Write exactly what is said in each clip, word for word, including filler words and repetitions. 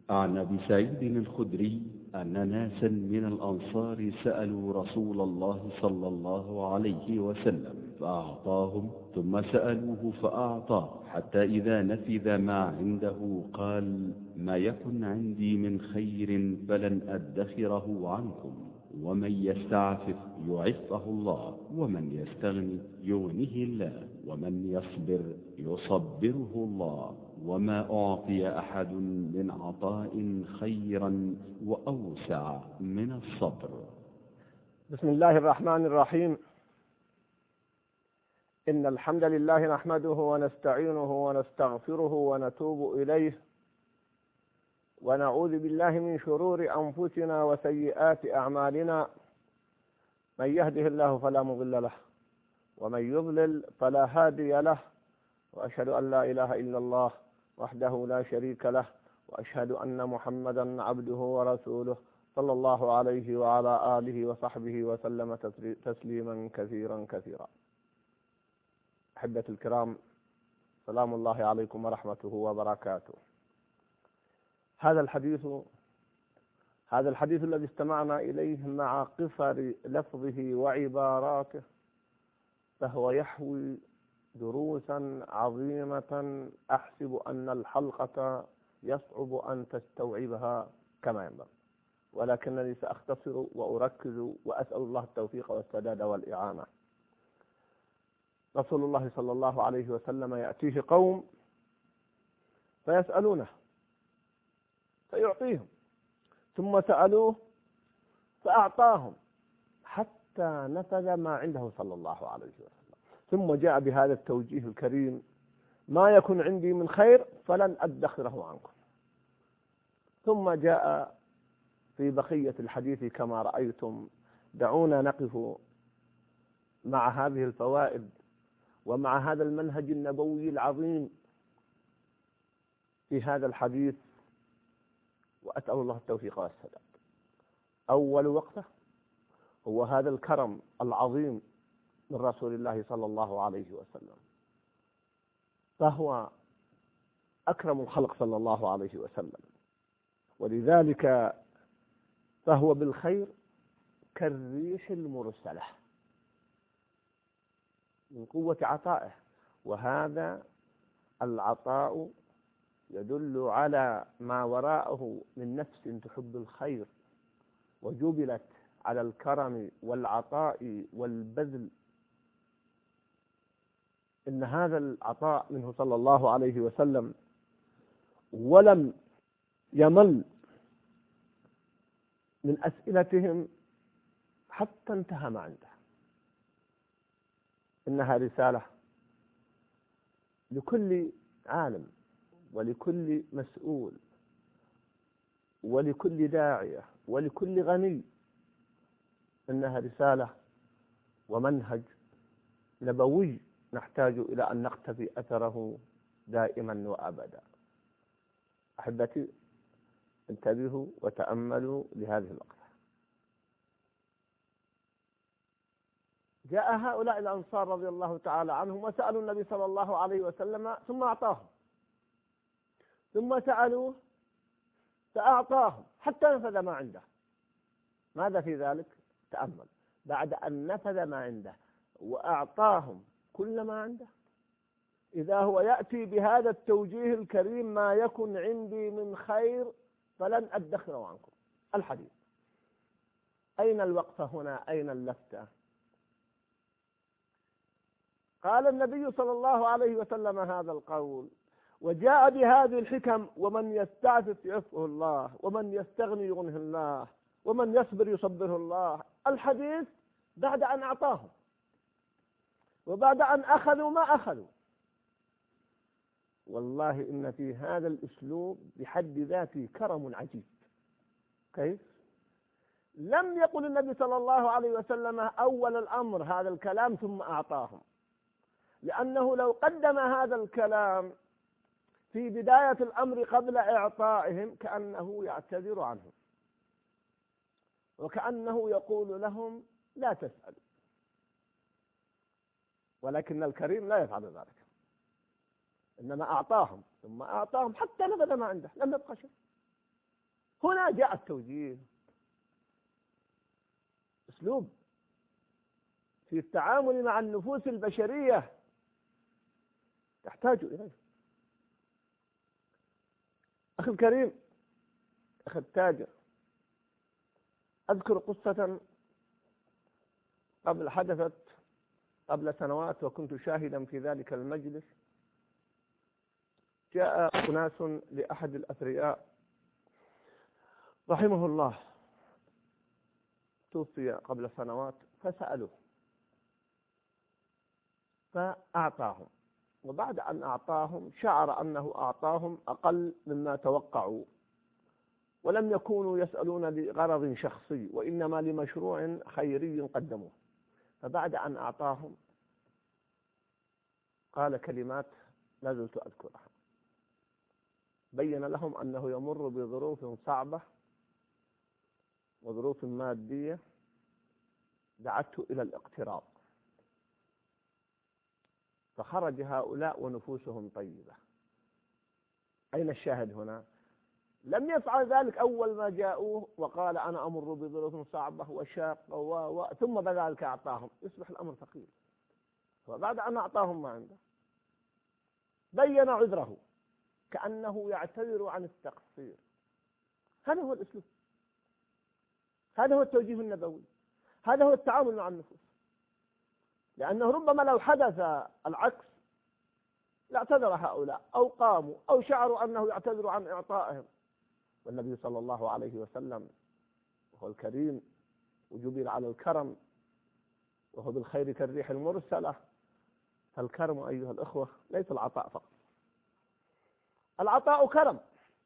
عن أبي سعيد الخدري أن ناسا من الأنصار سألوا رسول الله صلى الله عليه وسلم فأعطاهم، ثم سألوه فأعطاه، حتى إذا نفذ ما عنده قال: ما يكن عندي من خير فلن أدخره عنكم، ومن يستعفف يعفه الله، ومن يستغني يغنه الله، ومن يصبر يصبره الله، وما أعطي أحد من عطاء خيرا وأوسع من الصبر. بسم الله الرحمن الرحيم. إن الحمد لله نحمده ونستعينه ونستغفره ونتوب إليه، ونعوذ بالله من شرور أنفسنا وسيئات أعمالنا. من يهده الله فلا مضل له، ومن يضلل فلا هادي له، وأشهد أن لا إله إلا الله وحده لا شريك له، وأشهد أن محمدا عبده ورسوله صلى الله عليه وعلى آله وصحبه وسلم تسليما كثيرا كثيرا. أحبة الكرام، سلام الله عليكم ورحمته وبركاته. هذا الحديث هذا الحديث الذي استمعنا إليه مع قصر لفظه وعباراته، فهو يحوي دروسا عظيمة أحسب أن الحلقة يصعب أن تستوعبها كما ينبغي، ولكنني سأختصر وأركز وأسأل الله التوفيق والسداد والإعانة. رسول الله صلى الله عليه وسلم يأتيه قوم فيسألونه فيعطيهم، ثم سألوه فأعطاهم حتى نفذ ما عنده صلى الله عليه وسلم، ثم جاء بهذا التوجيه الكريم: ما يكن عندي من خير فلن أدخره عنكم. ثم جاء في بقية الحديث كما رأيتم. دعونا نقف مع هذه الفوائد ومع هذا المنهج النبوي العظيم في هذا الحديث، وأسأل الله التوفيق والسداد. أول وقفة هو هذا الكرم العظيم من رسول الله صلى الله عليه وسلم، فهو أكرم الخلق صلى الله عليه وسلم، ولذلك فهو بالخير كالريح المرسلة من قوة عطائه. وهذا العطاء يدل على ما وراءه من نفس تحب الخير وجبلت على الكرم والعطاء والبذل. إن هذا العطاء منه صلى الله عليه وسلم، ولم يمل من أسئلتهم حتى انتهى ما عنده. إنها رسالة لكل عالم ولكل مسؤول ولكل داعية ولكل غني. إنها رسالة ومنهج نبوي نحتاج إلى أن نقتفي أثره دائما وأبدا. أحبتي، انتبهوا وتأملوا لهذه اللقطة. جاء هؤلاء الأنصار رضي الله تعالى عنهم وسألوا النبي صلى الله عليه وسلم ثم أعطاهم، ثم سألوه فأعطاهم حتى نفذ ما عنده. ماذا في ذلك؟ تأمل. بعد أن نفذ ما عنده وأعطاهم كل ما عنده، إذا هو يأتي بهذا التوجيه الكريم: ما يكن عندي من خير فلن أدخره عنكم. الحديث أين الوقفة هنا؟ أين اللفتة؟ قال النبي صلى الله عليه وسلم هذا القول وجاء بهذه الحكم: ومن يستعفف يعفه الله، ومن يستغني يغنه الله، ومن يصبر يصبره الله. الحديث بعد أن أعطاهم وبعد أن أخذوا ما أخذوا. والله إن في هذا الأسلوب بحد ذاته كرم عجيب. كيف؟ لم يقل النبي صلى الله عليه وسلم أول الأمر هذا الكلام ثم أعطاهم، لأنه لو قدم هذا الكلام في بداية الأمر قبل إعطائهم كأنه يعتذر عنهم، وكأنه يقول لهم لا تسألوا. ولكن الكريم لا يفعل ذلك، إنما أعطاهم ثم أعطاهم حتى نفذ ما عنده، لم يبقى شيء. هنا جاء التوجيه، أسلوب في التعامل مع النفوس البشرية تحتاج إليه. أخي الكريم، أخي التاجر، أذكر قصة قبل حدثت قبل سنوات وكنت شاهدا في ذلك المجلس. جاء أناس لأحد الأثرياء رحمه الله، توفي قبل سنوات، فسألوه فأعطاهم، وبعد أن أعطاهم شعر أنه أعطاهم أقل مما توقعوا، ولم يكونوا يسألون لغرض شخصي وإنما لمشروع خيري قدموه. فبعد أن أعطاهم قال كلمات لا زلت أذكرها. بين لهم أنه يمر بظروف صعبة وظروف مادية دعته إلى الاقتراض، فخرج هؤلاء ونفوسهم طيبة. أين الشاهد هنا؟ لم يفعل ذلك أول ما جاءوه وقال أنا أمر بظروف صعبة وشاقة و... و... ثم بعد ذلك أعطاهم، يصبح الأمر ثقيل. وبعد أن أعطاهم ما عنده بين عذره كأنه يعتذر عن التقصير. هذا هو الأسلوب، هذا هو التوجيه النبوي، هذا هو التعامل مع النفوس. لأنه ربما لو حدث العكس لاعتذر هؤلاء أو قاموا أو شعروا أنه يعتذر عن إعطائهم. والنبي صلى الله عليه وسلم وهو الكريم وجبل على الكرم وهو بالخير كالريح المرسلة. فالكرم أيها الأخوة ليس العطاء فقط، العطاء كرم،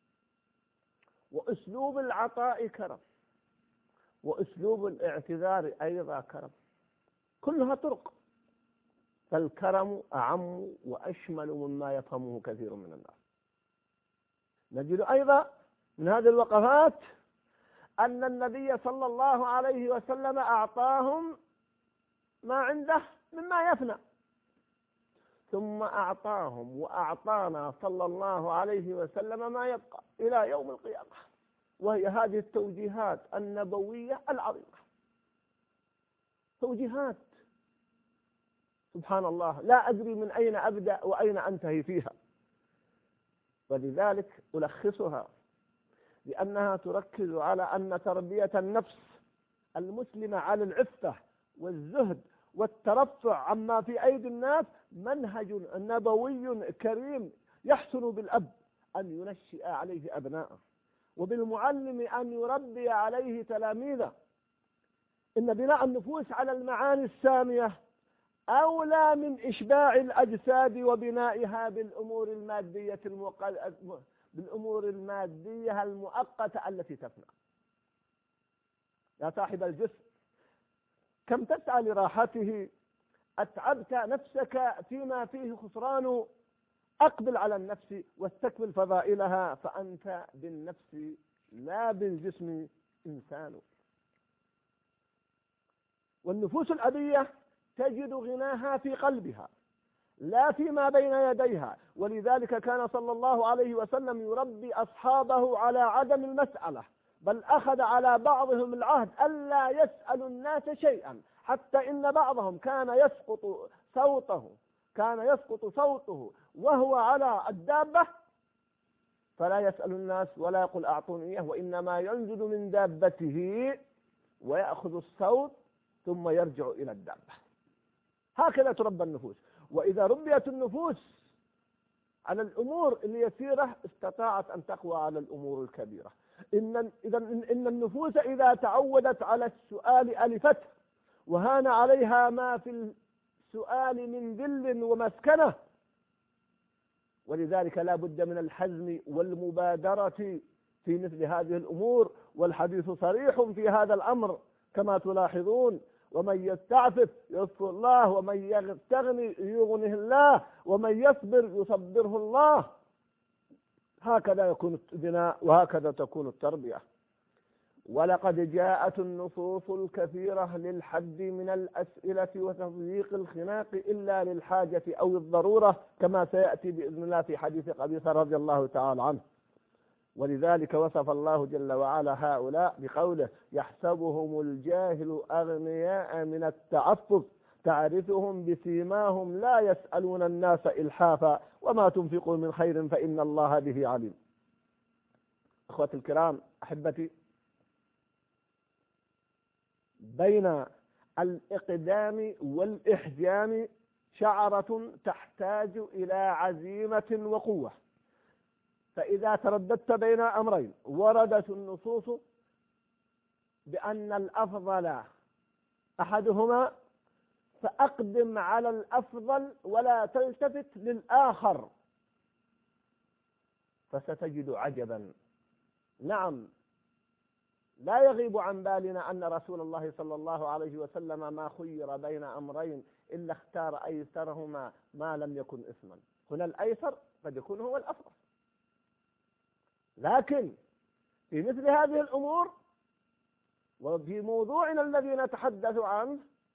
وأسلوب العطاء كرم، وأسلوب الاعتذار أيضا كرم، كلها طرق. فالكرم أعم وأشمل مما يفهمه كثير من الناس. نجد أيضا من هذه الوقفات أن النبي صلى الله عليه وسلم أعطاهم ما عنده مما يفنى، ثم أعطاهم وأعطانا صلى الله عليه وسلم ما يبقى إلى يوم القيامة، وهي هذه التوجيهات النبوية العظيمة. توجيهات سبحان الله لا أدري من أين أبدأ وأين أنتهي فيها، ولذلك ألخصها لأنها تركز على أن تربية النفس المسلمة على العفة والزهد والترفع عما في أيدي الناس منهج نبوي كريم يحسن بالأب أن ينشئ عليه أبناءه، وبالمعلم أن يربي عليه تلاميذه. إن بناء النفوس على المعاني السامية أولى من إشباع الأجساد وبنائها بالأمور المادية المقل... بالأمور المادية المؤقتة التي تفنى. يا صاحب الجسم، كم تسعى لراحته، أتعبت نفسك فيما فيه خسران، أقبل على النفس واستكمل فضائلها، فأنت بالنفس لا بالجسم إنسان. والنفوس الأبية تجد غناها في قلبها لا فيما بين يديها، ولذلك كان صلى الله عليه وسلم يربي أصحابه على عدم المسألة، بل أخذ على بعضهم العهد ألا يسأل الناس شيئا، حتى إن بعضهم كان يسقط صوته كان يسقط صوته وهو على الدابة فلا يسأل الناس ولا يقول أعطوني إياه، وإنما ينزل من دابته ويأخذ الصوت ثم يرجع إلى الدابة. هكذا تربى النفوس. وإذا ربيت النفوس على الأمور اليسيرة استطاعت أن تقوى على الأمور الكبيرة. إن, إذا إن النفوس إذا تعودت على السؤال ألفته، وهان عليها ما في السؤال من ذل ومسكنة. ولذلك لا بد من الحزم والمبادرة في مثل هذه الأمور، والحديث صريح في هذا الأمر كما تلاحظون: ومن يستعفف يصفه الله، ومن يستغني يغنه الله، ومن يصبر يصبره الله. هكذا يكون البناء وهكذا تكون التربية. ولقد جاءت النصوص الكثيرة للحد من الأسئلة وتضييق الخناق إلا للحاجة أو الضرورة، كما سيأتي بإذن الله في حديث قبيصة رضي الله تعالى عنه. ولذلك وصف الله جل وعلا هؤلاء بقوله يحسبهم الجاهل أغنياء من التعفف تعرفهم بسيماهم لا يسألون الناس إلحافا وما تنفقوا من خير فإن الله به عليم. أخواتي الكرام أحبتي، بين الإقدام والإحجام شعرة تحتاج إلى عزيمة وقوة. فإذا ترددت بين أمرين وردت النصوص بأن الأفضل أحدهما فأقدم على الأفضل ولا تلتفت للآخر، فستجد عجبا. نعم، لا يغيب عن بالنا أن رسول الله صلى الله عليه وسلم ما خير بين أمرين إلا اختار أيسرهما ما لم يكن إثما. هنا الأيسر قد يكون هو الأفضل، لكن في مثل هذه الأمور وفي موضوعنا الذي نتحدث عنه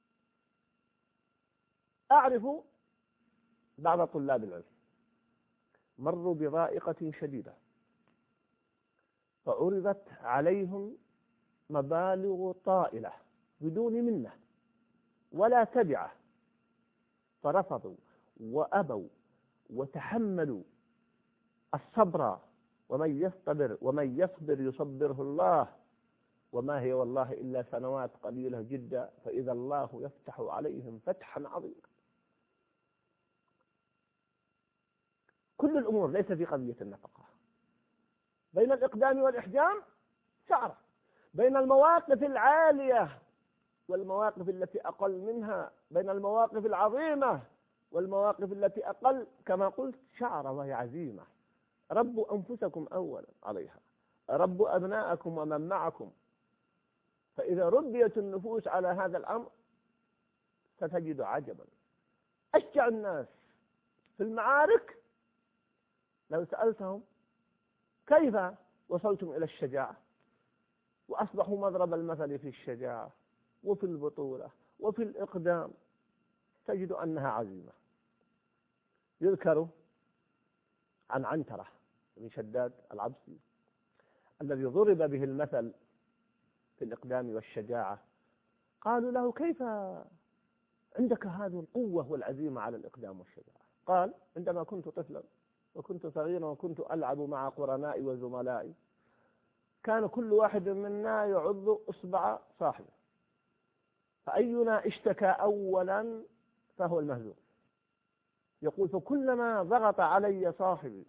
أعرف بعض طلاب العلم مروا بضائقة شديدة فعرضت عليهم مبالغ طائلة بدون منة ولا تبعة، فرفضوا وأبوا وتحملوا الصبر، ومن يصبر ومن يصبر يصبره الله، وما هي والله إلا سنوات قليلة جدا فإذا الله يفتح عليهم فتحا عظيما. كل الأمور ليس في قضية النفقة. بين الإقدام والإحجام شعرة، بين المواقف العالية والمواقف التي أقل منها، بين المواقف العظيمة والمواقف التي أقل، كما قلت شعرة وهي عزيمة. ربوا أنفسكم أولا عليها، ربوا أبناءكم ومن معكم. فإذا ربيت النفوس على هذا الأمر ستجد عجبا. أشجع الناس في المعارك لو سألتهم كيف وصلتم إلى الشجاعة وأصبحوا مضرب المثل في الشجاعة وفي البطولة وفي الإقدام، تجد أنها عزيمة. يذكر عن عنترة بن شداد العبسي الذي ضرب به المثل في الإقدام والشجاعة. قالوا له كيف عندك هذه القوة والعزيمة على الإقدام والشجاعة؟ قال عندما كنت طفلا وكنت صغيرا وكنت ألعب مع قرنائي وزملائي كان كل واحد منا يعض إصبع صاحبه، فأينا اشتكى أولا فهو المهزوم. يقول فكلما ضغط علي صاحبي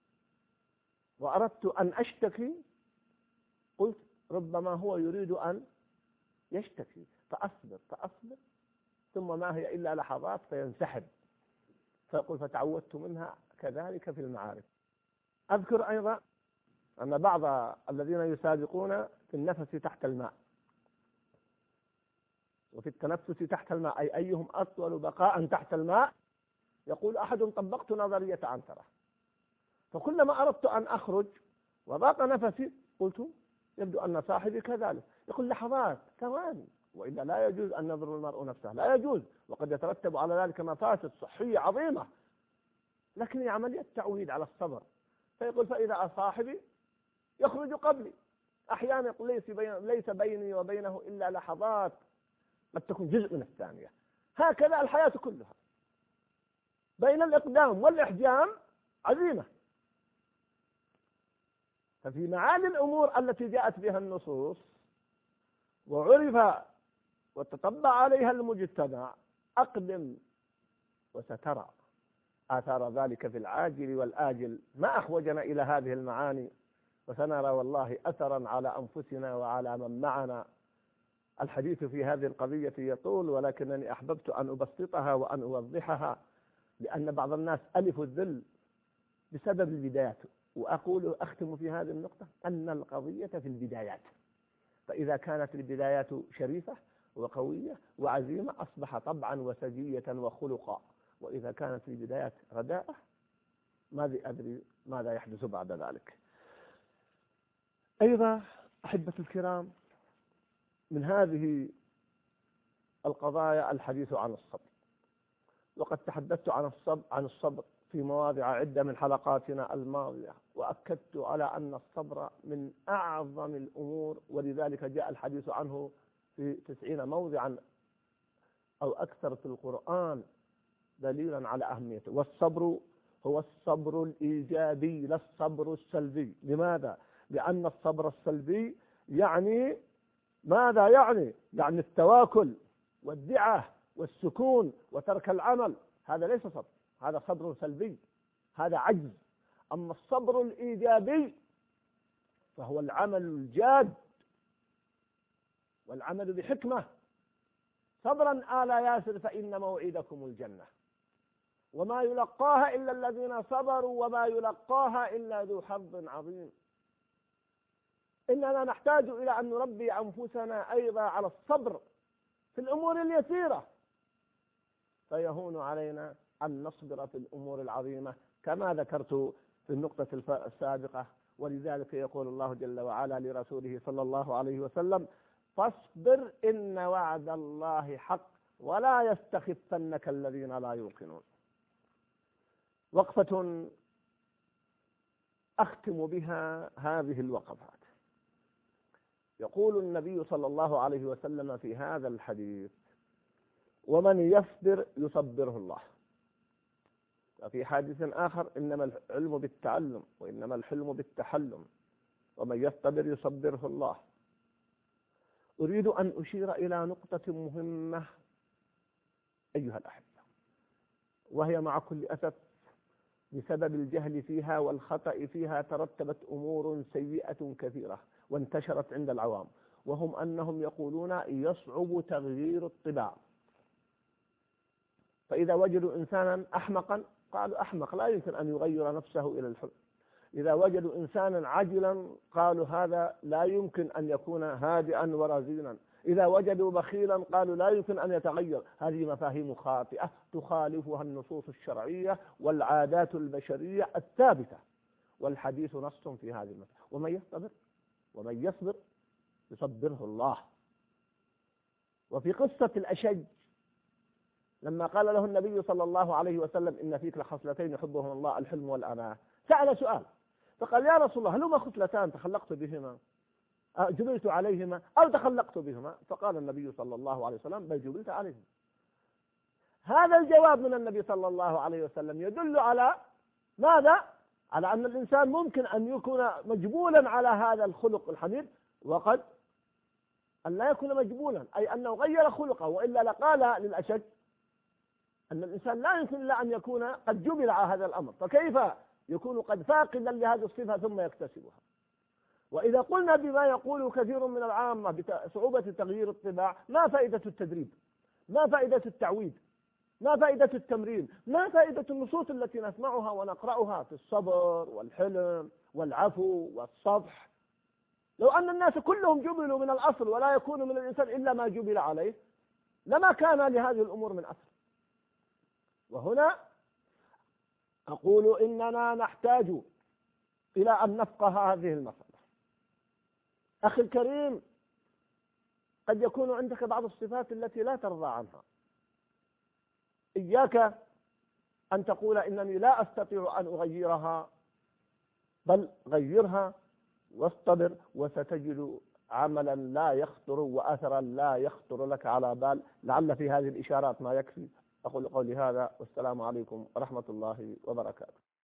وأردت أن أشتكي قلت ربما هو يريد أن يشتكي، فأصبر فأصبر ثم ما هي إلا لحظات فينسحب. فيقول فتعودت منها كذلك في المعارك. أذكر أيضا أن بعض الذين يسابقون في النفس تحت الماء وفي التنفس تحت الماء، أي أيهم أطول بقاء تحت الماء، يقول أحد طبقت نظرية عنترة، فكلما أردت أن أخرج وضاق نفسي قلت يبدو أن صاحبي كذلك. يقول لحظات ثواني، وإلا لا يجوز أن يضر المرء نفسه، لا يجوز، وقد يترتب على ذلك مفاسد صحية عظيمة، لكن هي عملية تعويد على الصبر. فيقول فإذا صاحبي يخرج قبلي، أحيانا ليس بيني وبينه إلا لحظات قد تكون جزء من الثانية. هكذا الحياة كلها، بين الإقدام والإحجام عزيمة. ففي معاني الأمور التي جاءت بها النصوص وعرف وتطبع عليها المجتمع أقدم وسترى آثار ذلك في العاجل والآجل. ما أحوجنا إلى هذه المعاني، وسنرى والله أثرا على أنفسنا وعلى من معنا. الحديث في هذه القضية يطول، ولكنني أحببت أن أبسطها وأن أوضحها، لأن بعض الناس ألفوا الذل بسبب البدايات. وأقول أختم في هذه النقطة أن القضية في البدايات، فإذا كانت البدايات شريفة وقوية وعزيمة أصبح طبعا وسجية وخلقا، وإذا كانت البدايات رداءة ماذا أدري ماذا يحدث بعد ذلك. أيضا أحبة الكرام، من هذه القضايا الحديث عن الصبر، وقد تحدثت عن الصبر عن الصبر في في مواضع عدة من حلقاتنا الماضية، وأكدت على أن الصبر من أعظم الأمور، ولذلك جاء الحديث عنه في تسعين موضعا أو أكثر في القرآن دليلا على أهميته. والصبر هو الصبر الإيجابي لا الصبر السلبي. لماذا؟ لأن الصبر السلبي يعني ماذا يعني؟ يعني التواكل والدعة والسكون وترك العمل، هذا ليس صبر، هذا صبر سلبي، هذا عجز. أما الصبر الإيجابي فهو العمل الجاد والعمل بحكمة. صبرا آل ياسر فإن موعدكم الجنة وما يلقاها إلا الذين صبروا وما يلقاها إلا ذو حظ عظيم. إننا نحتاج إلى أن نربي أنفسنا أيضا على الصبر في الأمور اليسيرة، فيهون علينا أن نصبر في الأمور العظيمة كما ذكرت في النقطة السابقة. ولذلك يقول الله جل وعلا لرسوله صلى الله عليه وسلم: فاصبر إن وعد الله حق ولا يستخفنك الذين لا يوقنون. وقفة أختم بها هذه الوقفات. يقول النبي صلى الله عليه وسلم في هذا الحديث: ومن يصبر يصبره الله. وفي حديث آخر: إنما العلم بالتعلم وإنما الحلم بالتحلم ومن يصبر يصبره الله. أريد أن أشير إلى نقطة مهمة أيها الأحبة، وهي مع كل أسف بسبب الجهل فيها والخطأ فيها ترتبت أمور سيئة كثيرة وانتشرت عند العوام، وهم أنهم يقولون يصعب تغيير الطباع. فإذا وجدوا إنسانا أحمقا قالوا أحمق لا يمكن أن يغير نفسه إلى الحلم. إذا وجدوا إنسانا عجلا قالوا هذا لا يمكن أن يكون هادئا ورزينا. إذا وجدوا بخيلا قالوا لا يمكن أن يتغير. هذه مفاهيم خاطئة تخالفها النصوص الشرعية والعادات البشرية الثابتة، والحديث نص في هذه المسألة. ومن يصبر ومن يصبر يصبره الله. وفي قصة الأشج لما قال له النبي صلى الله عليه وسلم: إن فيك لخصلتين يحبهما الله، الحلم والأناة، سأل سؤال فقال: يا رسول الله، هل هما خصلتان تخلقت بهما جبلت عليهما أو تخلقت بهما؟ فقال النبي صلى الله عليه وسلم: بل جبلت عليهما. هذا الجواب من النبي صلى الله عليه وسلم يدل على ماذا؟ على أن الإنسان ممكن أن يكون مجبولا على هذا الخلق الحميد، وقد أن لا يكون مجبولا، أي أنه غير خلقه، وإلا لقال للأشد أن الإنسان لا يمكن إلا أن يكون قد جبل على هذا الأمر، فكيف يكون قد فاقدا لهذه الصفة ثم يكتسبها؟ وإذا قلنا بما يقول كثير من العامة بصعوبة تغيير الطباع، ما فائدة التدريب؟ ما فائدة التعويد؟ ما فائدة التمرين؟ ما فائدة النصوص التي نسمعها ونقرأها في الصبر والحلم والعفو والصفح؟ لو أن الناس كلهم جبلوا من الأصل ولا يكون من الإنسان إلا ما جبل عليه لما كان لهذه الأمور من أثر. وهنا أقول إننا نحتاج إلى أن نفقه هذه المسألة. أخي الكريم، قد يكون عندك بعض الصفات التي لا ترضى عنها. إياك أن تقول إنني لا أستطيع أن أغيرها، بل غيرها واصطبر، وستجد عملا لا يخطر وأثرا لا يخطر لك على بال. لعل في هذه الإشارات ما يكفي. أقول قولي هذا، والسلام عليكم ورحمة الله وبركاته.